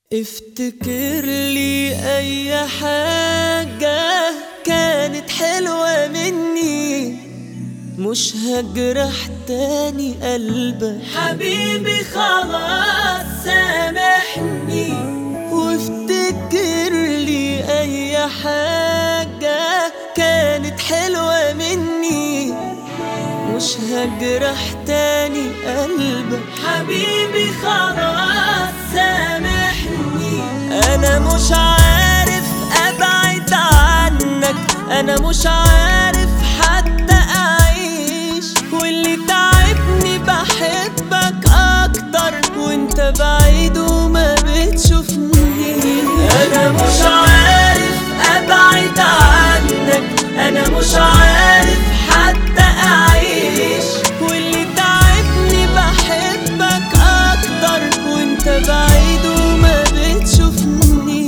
افتكر لي اي حاجة كانت حلوة مني، مش هجرح تاني قلبك حبيبي، خلاص سامحني. وافتكر لي اي حاجة كانت حلوة مني، مش هجرح تاني قلبك حبيبي، خلاص سامحني. انا مش عارف ابعد عنك، انا مش عارف حتى اعيش، واللي تعبني بحبك اكتر وانت بعيد وما بتشوفني. انا مش عارف ابعد عنك، انا مش عارف حتى اعيش، واللي تعبني بحبك اكتر وانت بعيد وما بتشوفني.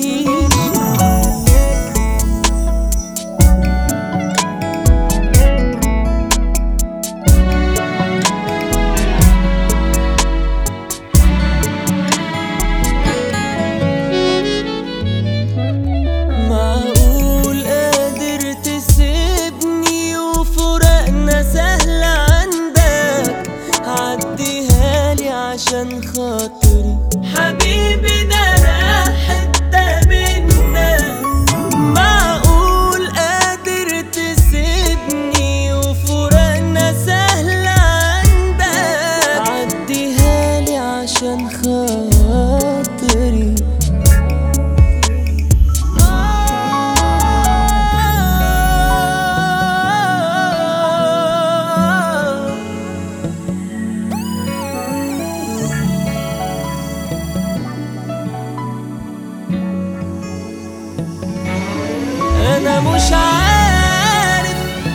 معقول قادر تسيبني وفراقنا سهل عندك؟ عديها لي عشان خاطري حبيبي، ده انا حتة منك. معقول قادر تسيبني وفراقنا سهل عندك؟ عديها لي عشان خاطري. أنا مش عارف،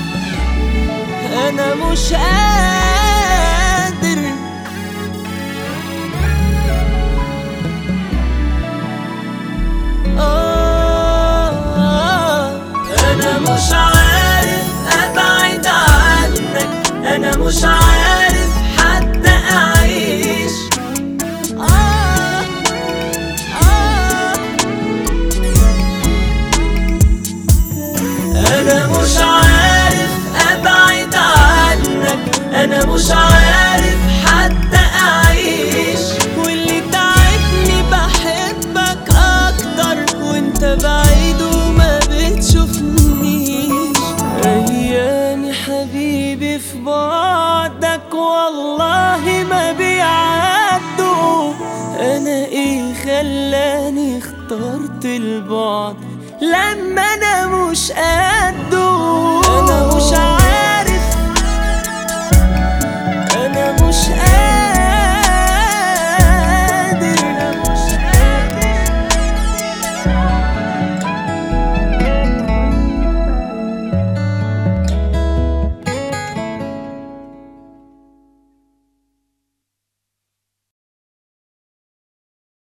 أنا مش قادر، أنا مش عارف أبعد عنك، أنا مش عارف حتى أعيش. أنا مش عارف أبعد عنك، أنا مش عارف حتى أعيش، واللي تعبني بحبك أكتر وانت بعيد وما بتشوفنيش. أيامي حبيبي في بعدك والله ما بيعدوا، أنا إيه خلاني اخترت البعد لما انا مش قده؟ انا مش